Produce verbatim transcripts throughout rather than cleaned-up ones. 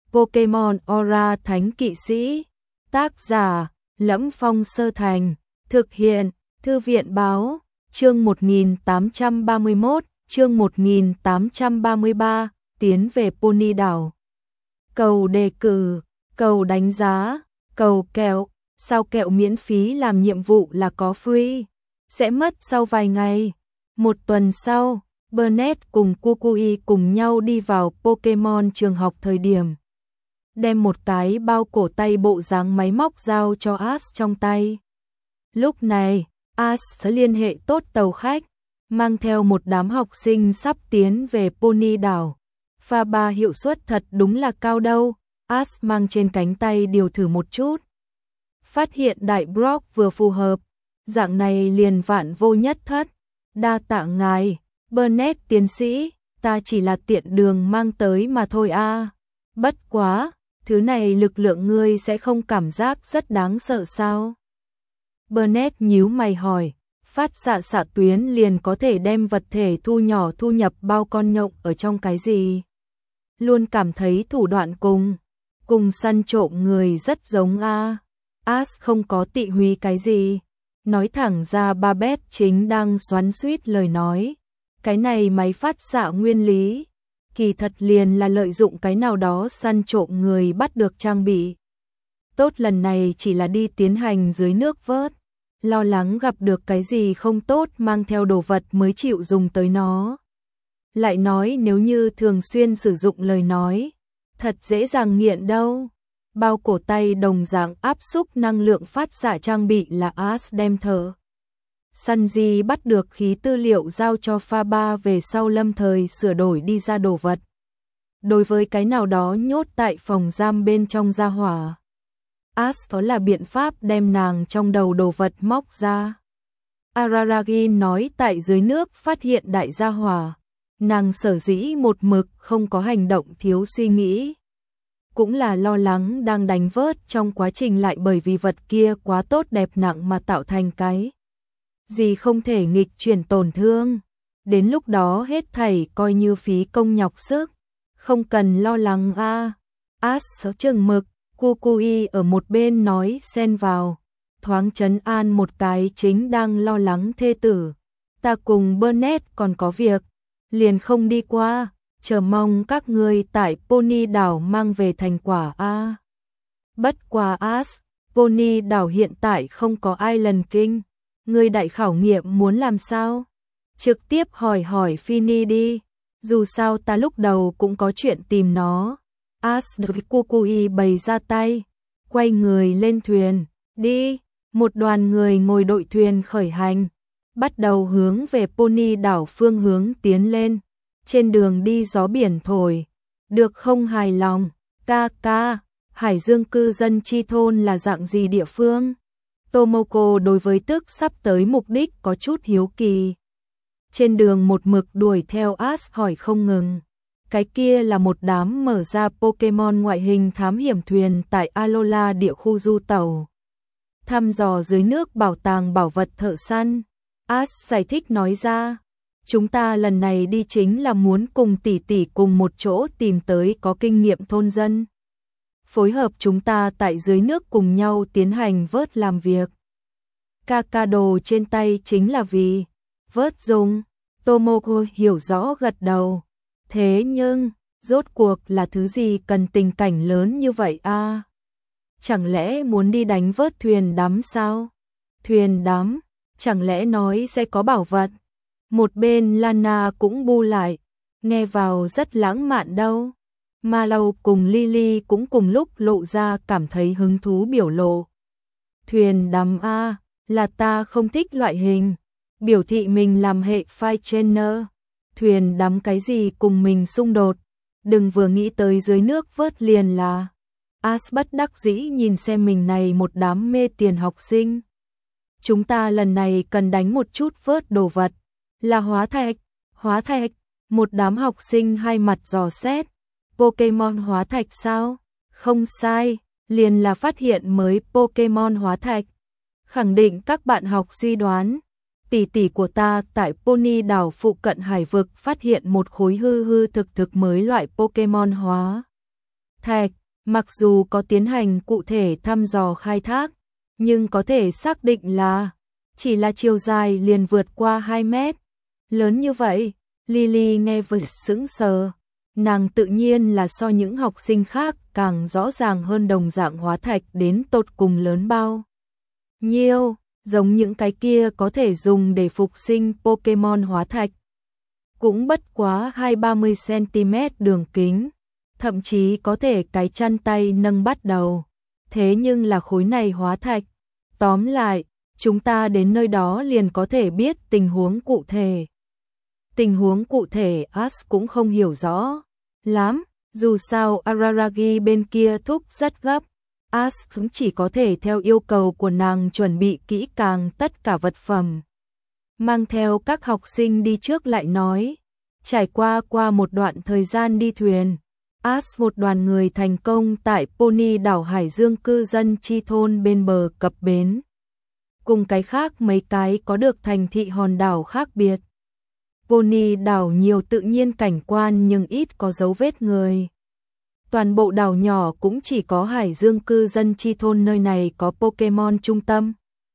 Pokemon Aura Thánh Kỵ Sĩ. Tác giả: Lẫm Phong Sơ Thành. Thực hiện: Thư viện báo. Chương một nghìn tám trăm ba mươi mốt, chương một nghìn tám trăm ba mươi ba, tiến về Pony đảo. Cầu đề cử, cầu đánh giá, cầu kẹo, sao kẹo miễn phí làm nhiệm vụ là có free, sẽ mất sau vài ngày. Một tuần sau, Burnett cùng Kukui cùng nhau đi vào Pokemon trường học thời điểm. Đem một cái bao cổ tay bộ dáng máy móc giao cho Ash trong tay. Lúc này, Ash sẽ liên hệ tốt tàu khách, mang theo một đám học sinh sắp tiến về Pony đảo. Pha ba hiệu suất thật đúng là cao đâu, Ash mang trên cánh tay điều thử một chút. Phát hiện đại Brock vừa phù hợp, dạng này liền vạn vô nhất thất. Đa tạ ngài, Burnett tiến sĩ, ta chỉ là tiện đường mang tới mà thôi a. À. Bất quá, thứ này lực lượng ngươi sẽ không cảm giác rất đáng sợ sao? Burnett nhíu mày hỏi, phát xạ xạ tuyến liền có thể đem vật thể thu nhỏ thu nhập bao con nhộng ở trong cái gì? Luôn cảm thấy thủ đoạn cùng, cùng săn trộm người rất giống a. Ash không có tị húy cái gì. Nói thẳng ra Babette chính đang xoắn xuýt lời nói. Cái này máy phát xạ nguyên lý, kỳ thật liền là lợi dụng cái nào đó săn trộm người bắt được trang bị. Tốt lần này chỉ là đi tiến hành dưới nước vớt, lo lắng gặp được cái gì không tốt mang theo đồ vật mới chịu dùng tới nó. Lại nói nếu như thường xuyên sử dụng lời nói, thật dễ dàng nghiện đâu. Bao cổ tay đồng dạng áp xúc năng lượng phát xạ trang bị là Ash đem thở. Sanji bắt được khí tư liệu giao cho pha ba về sau lâm thời sửa đổi đi ra đồ vật. Đối với cái nào đó nhốt tại phòng giam bên trong gia hỏa, Ash đó là biện pháp đem nàng trong đầu đồ vật móc ra. Araragi nói tại dưới nước phát hiện đại gia hỏa, nàng sở dĩ một mực không có hành động thiếu suy nghĩ. Cũng là lo lắng đang đánh vớt trong quá trình lại bởi vì vật kia quá tốt đẹp nặng mà tạo thành cái gì không thể nghịch chuyển tổn thương. Đến lúc đó hết thảy coi như phí công nhọc sức, không cần lo lắng a. Ash sáu chừng mực, Kukui ở một bên nói xen vào, thoáng trấn an một cái chính đang lo lắng thê tử. Ta cùng Burnett còn có việc, liền không đi qua. Chờ mong các ngươi tại Pony đảo mang về thành quả a. Bất quá Ash, Pony đảo hiện tại không có Island King, ngươi đại khảo nghiệm muốn làm sao? Trực tiếp hỏi hỏi Finny đi, dù sao ta lúc đầu cũng có chuyện tìm nó. Ash được Kukui bày ra tay, quay người lên thuyền, đi. Một đoàn người ngồi đội thuyền khởi hành, bắt đầu hướng về Pony đảo phương hướng tiến lên. Trên đường đi gió biển thổi, được không hài lòng, ca ca, Hải Dương cư dân chi thôn là dạng gì địa phương? Tomoko đối với tức sắp tới mục đích có chút hiếu kỳ. Trên đường một mực đuổi theo Ash hỏi không ngừng. Cái kia là một đám mở ra Pokemon ngoại hình thám hiểm thuyền tại Alola địa khu du tàu. Thăm dò dưới nước bảo tàng bảo vật thợ săn. Ash giải thích nói ra. Chúng ta lần này đi chính là muốn cùng tỷ tỷ cùng một chỗ tìm tới có kinh nghiệm thôn dân. Phối hợp chúng ta tại dưới nước cùng nhau tiến hành vớt làm việc. Ca đồ trên tay chính là vì vớt dùng. Tomoko hiểu rõ gật đầu. Thế nhưng, rốt cuộc là thứ gì cần tình cảnh lớn như vậy a? À? Chẳng lẽ muốn đi đánh vớt thuyền đắm sao? Thuyền đắm, chẳng lẽ nói sẽ có bảo vật? Một bên Lana cũng bu lại, nghe vào rất lãng mạn đâu. Malau cùng Lily cũng cùng lúc lộ ra cảm thấy hứng thú biểu lộ. Thuyền đắm a, là ta không thích loại hình, biểu thị mình làm hệ phai trainer. Thuyền đắm cái gì cùng mình xung đột, đừng vừa nghĩ tới dưới nước vớt liền là. Ash bất đắc dĩ nhìn xem mình này một đám mê tiền học sinh. Chúng ta lần này cần đánh một chút vớt đồ vật. Là hóa thạch, hóa thạch, một đám học sinh hai mặt dò xét. Pokemon hóa thạch sao? Không sai, liền là phát hiện mới Pokemon hóa thạch. Khẳng định các bạn học suy đoán. Tỷ tỷ của ta tại Pony đảo phụ cận hải vực phát hiện một khối hư hư thực thực mới loại Pokemon hóa thạch, mặc dù có tiến hành cụ thể thăm dò khai thác, nhưng có thể xác định là chỉ là chiều dài liền vượt qua hai mét. Lớn như vậy, Lily nghe vừa sững sờ. Nàng tự nhiên là so những học sinh khác càng rõ ràng hơn đồng dạng hóa thạch đến tột cùng lớn bao nhiêu, giống những cái kia có thể dùng để phục sinh Pokemon hóa thạch. Cũng bất quá hai ba mươi xăng-ti-mét đường kính, thậm chí có thể cái chân tay nâng bắt đầu. Thế nhưng là khối này hóa thạch. Tóm lại, chúng ta đến nơi đó liền có thể biết tình huống cụ thể. Tình huống cụ thể Ash cũng không hiểu rõ lắm, dù sao Araragi bên kia thúc rất gấp. Ash cũng chỉ có thể theo yêu cầu của nàng chuẩn bị kỹ càng tất cả vật phẩm. Mang theo các học sinh đi trước lại nói. Trải qua qua một đoạn thời gian đi thuyền, Ash một đoàn người thành công tại Pony đảo Hải Dương cư dân chi thôn bên bờ cập bến. Cùng cái khác mấy cái có được thành thị hòn đảo khác biệt. Pony đảo nhiều tự nhiên cảnh quan nhưng ít có dấu vết người. Toàn bộ đảo nhỏ cũng chỉ có Hải Dương cư dân chi thôn nơi này có Pokemon trung tâm.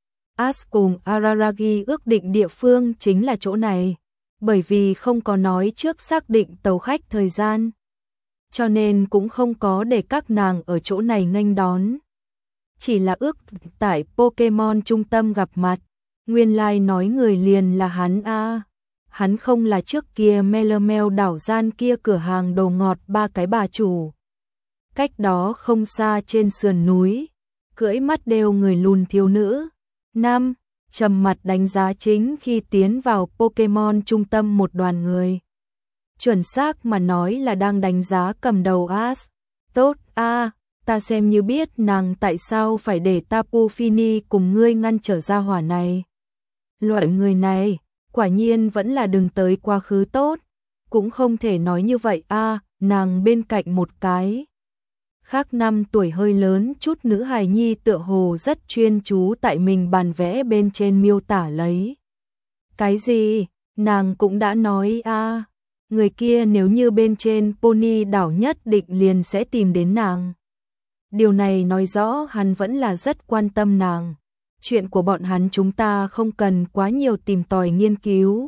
Ash cùng Araragi ước định địa phương chính là chỗ này, bởi vì không có nói trước xác định tàu khách thời gian, cho nên cũng không có để các nàng ở chỗ này nghênh đón. Chỉ là ước tại Pokemon trung tâm gặp mặt, nguyên lai like nói người liền là hắn a. À. Hắn không là trước kia Melamel đảo gian kia cửa hàng đồ ngọt ba cái bà chủ. Cách đó không xa trên sườn núi, cưỡi mắt đều người lùn thiếu nữ. Năm, trầm mặt đánh giá chính khi tiến vào Pokemon trung tâm một đoàn người. Chuẩn xác mà nói là đang đánh giá cầm đầu Ash. Tốt a, à, ta xem như biết nàng tại sao phải để Tapu Fini cùng ngươi ngăn trở gia hỏa này. Loại người này, quả nhiên vẫn là đừng tới quá khứ tốt. Cũng không thể nói như vậy a, à, nàng bên cạnh một cái. Khác năm tuổi hơi lớn chút nữ hài nhi tựa hồ rất chuyên chú tại mình bàn vẽ bên trên miêu tả lấy. Cái gì? Nàng cũng đã nói a, à, người kia nếu như bên trên Pony đảo nhất định liền sẽ tìm đến nàng. Điều này nói rõ hắn vẫn là rất quan tâm nàng. Chuyện của bọn hắn chúng ta không cần quá nhiều tìm tòi nghiên cứu.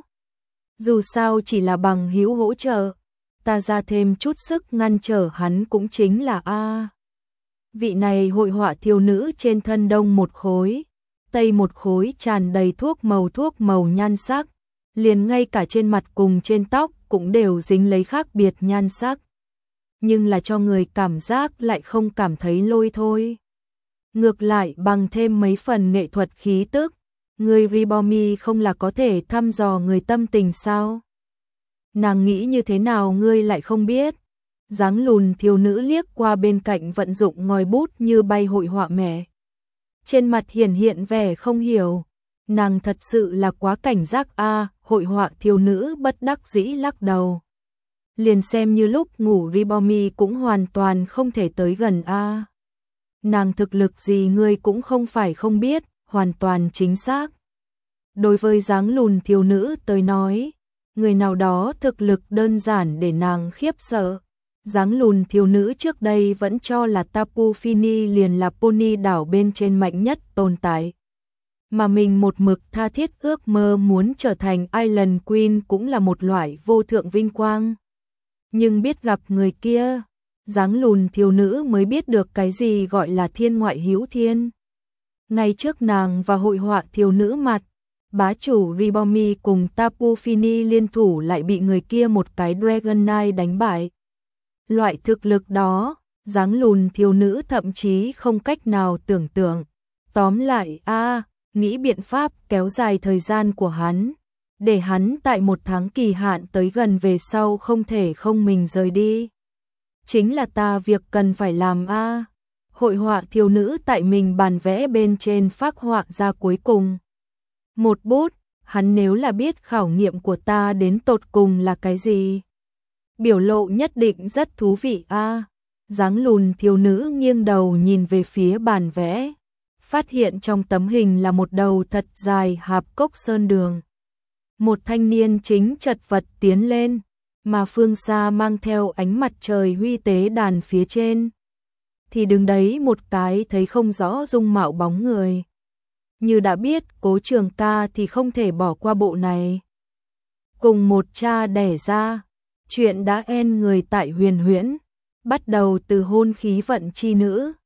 Dù sao chỉ là bằng hữu hỗ trợ, ta ra thêm chút sức ngăn trở hắn cũng chính là a. À. Vị này hội họa thiếu nữ trên thân đông một khối, tây một khối tràn đầy thuốc màu thuốc màu nhan sắc, liền ngay cả trên mặt cùng trên tóc cũng đều dính lấy khác biệt nhan sắc. Nhưng là cho người cảm giác lại không cảm thấy lôi thôi. Ngược lại bằng thêm mấy phần nghệ thuật khí tức, người Ribomi không là có thể thăm dò người tâm tình sao? Nàng nghĩ như thế nào ngươi lại không biết? Dáng lùn thiếu nữ liếc qua bên cạnh vận dụng ngòi bút như bay hội họa mẹ. Trên mặt hiển hiện vẻ không hiểu. Nàng thật sự là quá cảnh giác a, à, hội họa thiếu nữ bất đắc dĩ lắc đầu. Liền xem như lúc ngủ Ribomi cũng hoàn toàn không thể tới gần a. À. Nàng thực lực gì ngươi cũng không phải không biết, hoàn toàn chính xác. Đối với dáng lùn thiếu nữ tới nói, người nào đó thực lực đơn giản để nàng khiếp sợ. Dáng lùn thiếu nữ trước đây vẫn cho là Tapu Fini liền là Pony đảo bên trên mạnh nhất tồn tại. Mà mình một mực tha thiết ước mơ muốn trở thành Island Queen cũng là một loại vô thượng vinh quang. Nhưng biết gặp người kia, dáng lùn thiếu nữ mới biết được cái gì gọi là thiên ngoại hữu thiên. Ngay trước nàng và hội họa thiếu nữ mặt, bá chủ Ribomi cùng Tapu Fini liên thủ lại bị người kia một cái Dragonite đánh bại. Loại thực lực đó, dáng lùn thiếu nữ thậm chí không cách nào tưởng tượng. Tóm lại a, à, nghĩ biện pháp kéo dài thời gian của hắn, để hắn tại một tháng kỳ hạn tới gần về sau không thể không mình rời đi. Chính là ta việc cần phải làm a. À. Hội họa thiếu nữ tại mình bàn vẽ bên trên phác họa ra cuối cùng. Một bút, hắn nếu là biết khảo nghiệm của ta đến tột cùng là cái gì. Biểu lộ nhất định rất thú vị a. À. Dáng lùn thiếu nữ nghiêng đầu nhìn về phía bàn vẽ, phát hiện trong tấm hình là một đầu thật dài hạp cốc sơn đường. Một thanh niên chính chật vật tiến lên, mà phương xa mang theo ánh mặt trời huy tế đàn phía trên. Thì đứng đấy một cái thấy không rõ dung mạo bóng người. Như đã biết Cố Trường Ca thì không thể bỏ qua bộ này. Cùng một cha đẻ ra, chuyện đã en người tại Huyền Huyễn, bắt đầu từ hôn khí vận chi nữ,